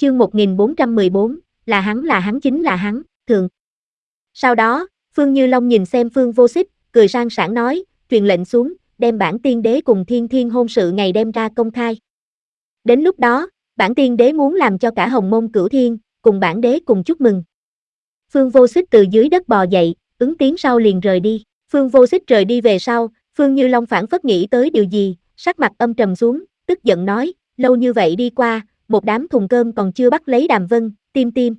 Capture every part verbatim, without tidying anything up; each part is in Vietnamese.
chương một nghìn bốn trăm mười bốn, là hắn là hắn chính là hắn, thường. Sau đó, Phương Như Long nhìn xem Phương Vô Xích, cười sang sảng nói, truyền lệnh xuống, đem bản tiên đế cùng thiên thiên hôn sự ngày đem ra công khai. Đến lúc đó, bản tiên đế muốn làm cho cả hồng môn cửu thiên, cùng bản đế cùng chúc mừng. Phương Vô Xích từ dưới đất bò dậy, ứng tiếng sau liền rời đi. Phương Vô Xích rời đi về sau, Phương Như Long phảng phất nghĩ tới điều gì, sắc mặt âm trầm xuống, tức giận nói, lâu như vậy đi qua, một đám thùng cơm còn chưa bắt lấy Đàm Vân, tim tim.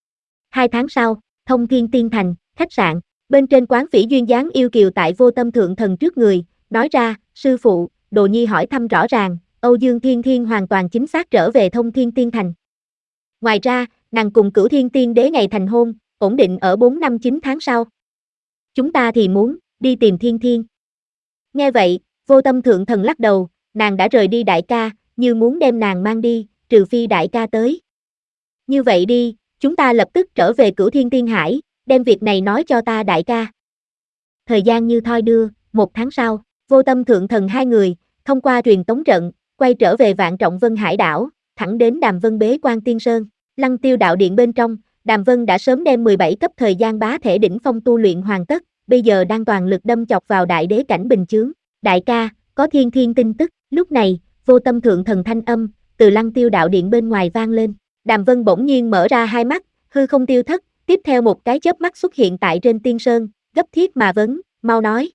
Hai tháng sau, Thông Thiên Tiên Thành, khách sạn, bên trên quán Phỉ duyên dáng yêu kiều tại Vô Tâm Thượng Thần trước người, nói ra, sư phụ, Đồ Nhi hỏi thăm rõ ràng, Âu Dương Thiên Thiên hoàn toàn chính xác trở về Thông Thiên Tiên Thành. Ngoài ra, nàng cùng Cửu Thiên Tiên Đế ngày thành hôn, ổn định ở bốn năm chín tháng sau. Chúng ta thì muốn, đi tìm Thiên Thiên. Nghe vậy, Vô Tâm Thượng Thần lắc đầu, nàng đã rời đi đại ca, như muốn đem nàng mang đi, trừ phi đại ca tới. Như vậy đi, chúng ta lập tức trở về Cửu Thiên Tiên Hải, đem việc này nói cho ta đại ca. Thời gian như thoi đưa, một tháng sau, Vô Tâm Thượng Thần hai người, thông qua truyền tống trận, quay trở về Vạn Trọng Vân Hải đảo, thẳng đến Đàm Vân bế quan Tiên Sơn. Lăng Tiêu đạo điện bên trong, Đàm Vân đã sớm đem mười bảy cấp thời gian bá thể đỉnh phong tu luyện hoàn tất, bây giờ đang toàn lực đâm chọc vào đại đế cảnh bình chướng. Đại ca, có Thiên Thiên tin tức. Lúc này, Vô Tâm Thượng Thần thanh âm từ Lăng Tiêu đạo điện bên ngoài vang lên. Đàm Vân bỗng nhiên mở ra hai mắt, hư không tiêu thất, tiếp theo một cái chớp mắt xuất hiện tại trên Tiên Sơn, gấp thiết mà vấn, mau nói.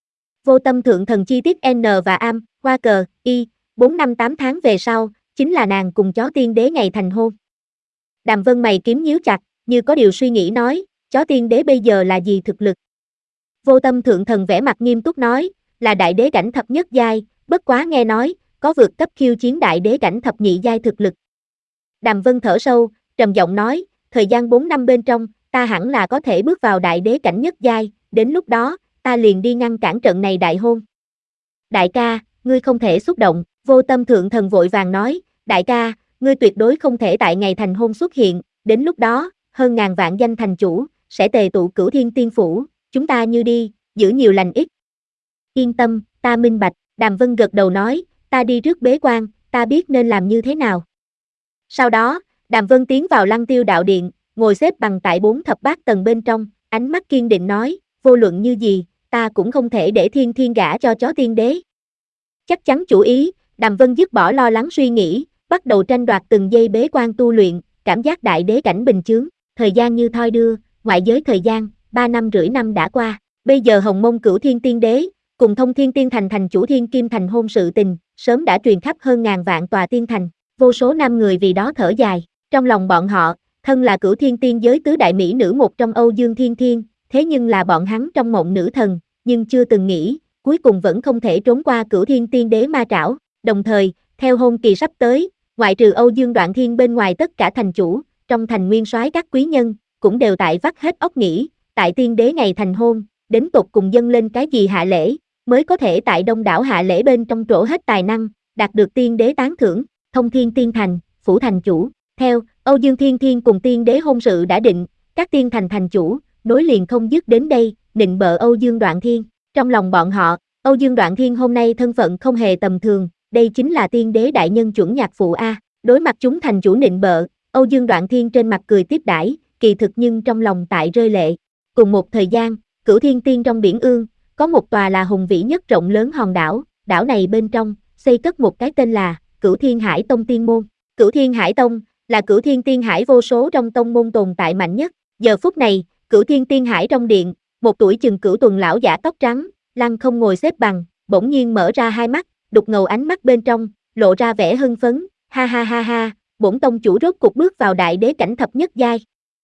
Vô Tâm Thượng Thần chi tiết N và am, hoa cờ, y, bốn năm tám tháng về sau, chính là nàng cùng chó tiên đế ngày thành hôn. Đàm Vân mày kiếm nhíu chặt, như có điều suy nghĩ nói, chó tiên đế bây giờ là gì thực lực? Vô Tâm Thượng Thần vẻ mặt nghiêm túc nói, là đại đế cảnh thập nhất giai, bất quá nghe nói, có vượt cấp khiêu chiến đại đế cảnh thập nhị giai thực lực. Đàm Vân thở sâu, trầm giọng nói, thời gian bốn năm bên trong, ta hẳn là có thể bước vào đại đế cảnh nhất giai, đến lúc đó, ta liền đi ngăn cản trận này đại hôn. Đại ca, ngươi không thể xúc động, Vô Tâm Thượng Thần vội vàng nói, đại ca, ngươi tuyệt đối không thể tại ngày thành hôn xuất hiện, đến lúc đó, hơn ngàn vạn danh thành chủ, sẽ tề tụ Cửu Thiên Tiên Phủ, chúng ta như đi, giữ nhiều lành ít. Yên tâm, ta minh bạch, Đàm Vân gật đầu nói, ta đi trước bế quan, ta biết nên làm như thế nào. Sau đó, Đàm Vân tiến vào Lăng Tiêu đạo điện, ngồi xếp bằng tại bốn thập bát tầng bên trong, ánh mắt kiên định nói, vô luận như gì, ta cũng không thể để Thiên Thiên gả cho chó tiên đế. Chắc chắn chủ ý, Đàm Vân dứt bỏ lo lắng suy nghĩ, bắt đầu tranh đoạt từng giây bế quan tu luyện, cảm giác đại đế cảnh bình chướng, thời gian như thoi đưa, ngoại giới thời gian, ba năm rưỡi năm đã qua, bây giờ Hồng Mông Cửu Thiên Tiên Đế, cùng Thông Thiên Tiên Thành thành chủ Thiên Kim Thành hôn sự tình, sớm đã truyền khắp hơn ngàn vạn tòa tiên thành, vô số nam người vì đó thở dài, trong lòng bọn họ, thân là Cửu Thiên Tiên giới tứ đại mỹ nữ một trong Âu Dương Thiên Thiên, thế nhưng là bọn hắn trong mộng nữ thần, nhưng chưa từng nghĩ, cuối cùng vẫn không thể trốn qua Cửu Thiên Tiên Đế ma trảo, đồng thời, theo hôn kỳ sắp tới, ngoại trừ Âu Dương Đoạn Thiên bên ngoài tất cả thành chủ, trong thành nguyên soái các quý nhân, cũng đều tại vắt hết óc nghĩ, tại tiên đế ngày thành hôn, đến tột cùng dâng lên cái gì hạ lễ, mới có thể tại đông đảo hạ lễ bên trong trổ hết tài năng, đạt được tiên đế tán thưởng. Thông Thiên Tiên Thành, phủ thành chủ, theo, Âu Dương Thiên Thiên cùng tiên đế hôn sự đã định, các tiên thành thành chủ, nối liền không dứt đến đây, nịnh bợ Âu Dương Đoạn Thiên, trong lòng bọn họ, Âu Dương Đoạn Thiên hôm nay thân phận không hề tầm thường, đây chính là tiên đế đại nhân chuẩn nhạc phụ A, đối mặt chúng thành chủ nịnh bợ, Âu Dương Đoạn Thiên trên mặt cười tiếp đãi, kỳ thực nhưng trong lòng tại rơi lệ. Cùng một thời gian, Cửu Thiên Tiên trong biển ương, có một tòa là hùng vĩ nhất rộng lớn hòn đảo, đảo này bên trong, xây cất một cái tên là Cửu Thiên Hải Tông Tiên Môn. Cửu Thiên Hải Tông, là Cửu Thiên Tiên Hải vô số trong tông môn tồn tại mạnh nhất. Giờ phút này, Cửu Thiên Tiên Hải trong điện, một tuổi chừng cửu tuần lão giả tóc trắng, lăng không ngồi xếp bằng, bỗng nhiên mở ra hai mắt, đục ngầu ánh mắt bên trong, lộ ra vẻ hưng phấn, ha ha ha ha, bổn tông chủ rốt cục bước vào đại đế cảnh thập nhất giai.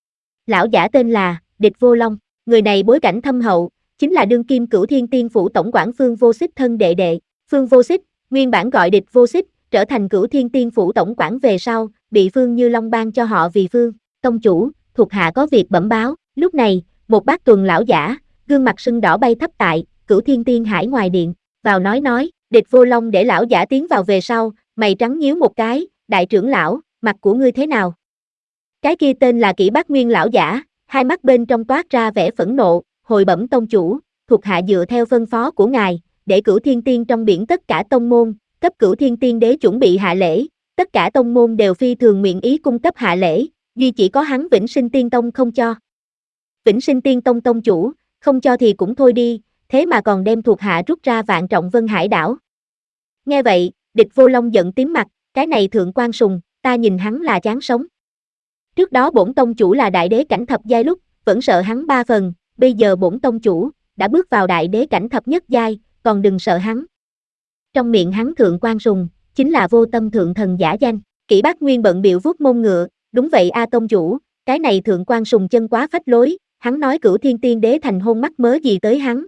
Lão giả tên là Địch Vô Long, người này bối cảnh thâm hậu, chính là đương kim Cửu Thiên Tiên phủ tổng quản Phương Vô Xích thân đệ đệ. Phương Vô Xích, nguyên bản gọi Địch Vô Xích, trở thành Cửu Thiên Tiên phủ tổng quản về sau, bị Phương Như Long ban cho họ vì Phương tông chủ, thuộc hạ có việc bẩm báo. Lúc này, một bát tuần lão giả, gương mặt sưng đỏ bay thấp tại Cửu Thiên Tiên Hải ngoài điện, vào nói nói, Địch Vô Long để lão giả tiến vào về sau, mày trắng nhíu một cái, đại trưởng lão, mặt của ngươi thế nào? Cái kia tên là Kỷ Bát Nguyên lão giả, hai mắt bên trong toát ra vẻ phẫn nộ, hồi bẩm tông chủ, thuộc hạ dựa theo phân phó của ngài, để Cửu Thiên Tiên trong biển tất cả tông môn, cấp Cửu Thiên Tiên đế chuẩn bị hạ lễ, tất cả tông môn đều phi thường nguyện ý cung cấp hạ lễ, duy chỉ có hắn Vĩnh Sinh Tiên Tông không cho. Vĩnh Sinh Tiên Tông tông chủ, không cho thì cũng thôi đi, thế mà còn đem thuộc hạ rút ra Vạn Trọng Vân Hải đảo. Nghe vậy, Địch Vô Long giận tím mặt, cái này Thượng Quan Sùng, ta nhìn hắn là chán sống. Trước đó bổn tông chủ là đại đế cảnh thập giai lúc, vẫn sợ hắn ba phần, bây giờ bổn tông chủ đã bước vào đại đế cảnh thập nhất giai, còn đừng sợ hắn. Trong miệng hắn Thượng Quan Sùng chính là vô tâm thượng thần giả danh. Kỷ Bác Nguyên bận biểu vuốt mông ngựa, đúng vậy a tông chủ, cái này Thượng Quan Sùng chân quá phách lối, hắn nói Cửu Thiên Tiên Đế thành hôn mắc mớ gì tới hắn.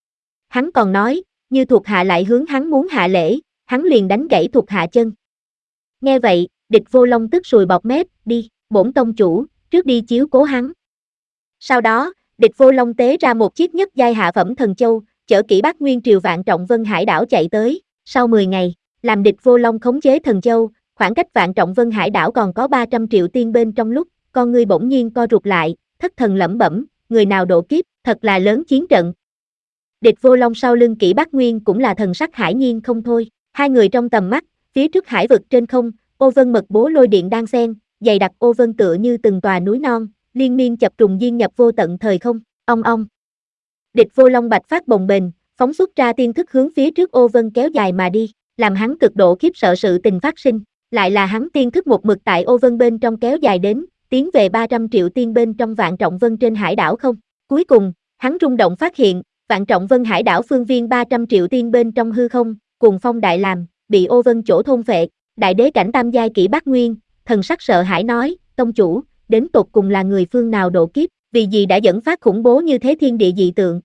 Hắn còn nói, như thuộc hạ lại hướng hắn muốn hạ lễ, hắn liền đánh gãy thuộc hạ chân. Nghe vậy, Địch Vô Long tức sùi bọt mép, đi, bổn tông chủ, trước đi chiếu cố hắn. Sau đó, Địch Vô Long tế ra một chiếc nhất giai hạ phẩm thần châu, chở Kỷ Bác Nguyên triều Vạn Trọng Vân Hải đảo chạy tới. Sau mười ngày, làm Địch Vô Long khống chế thần châu, khoảng cách Vạn Trọng Vân Hải đảo còn có ba trăm triệu tiên bên trong lúc, con ngươi bỗng nhiên co rụt lại, thất thần lẩm bẩm, người nào độ kiếp, thật là lớn chiến trận. Địch Vô Long sau lưng Kỷ Bác Nguyên cũng là thần sắc hải nhiên không thôi, hai người trong tầm mắt, phía trước hải vực trên không, ô vân mật bố lôi điện đan xen, dày đặc ô vân tựa như từng tòa núi non, liên miên chập trùng diên nhập vô tận thời không, ong ong. Địch Vô Long bạch phát bồng bềnh, phóng xuất ra tiên thức hướng phía trước ô vân kéo dài mà đi, làm hắn cực độ khiếp sợ sự tình phát sinh, lại là hắn tiên thức một mực tại ô vân bên trong kéo dài đến, tiến về ba trăm triệu tiên bên trong Vạn Trọng Vân trên hải đảo không. Cuối cùng, hắn rung động phát hiện, Vạn Trọng Vân hải đảo phương viên ba trăm triệu tiên bên trong hư không, cùng phong đại làm, bị ô vân chỗ thôn phệ. Đại đế cảnh tam giai Kỷ Bác Nguyên, thần sắc sợ hãi nói, tông chủ, đến tột cùng là người phương nào độ kiếp, vì gì đã dẫn phát khủng bố như thế thiên địa dị tượng.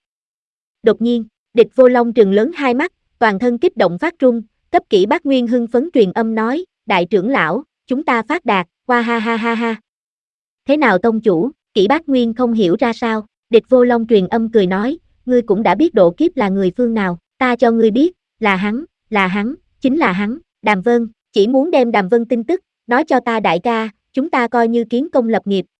Đột nhiên, Địch Vô Long trừng lớn hai mắt, toàn thân kích động phát run, cấp Kỷ Bác Nguyên hưng phấn truyền âm nói, đại trưởng lão, chúng ta phát đạt, hoa ha ha ha ha. Thế nào tông chủ, Kỷ Bác Nguyên không hiểu ra sao, Địch Vô Long truyền âm cười nói, ngươi cũng đã biết độ kiếp là người phương nào, ta cho ngươi biết, là hắn, là hắn, chính là hắn, Đàm Vân, chỉ muốn đem Đàm Vân tin tức, nói cho ta đại ca, chúng ta coi như kiến công lập nghiệp,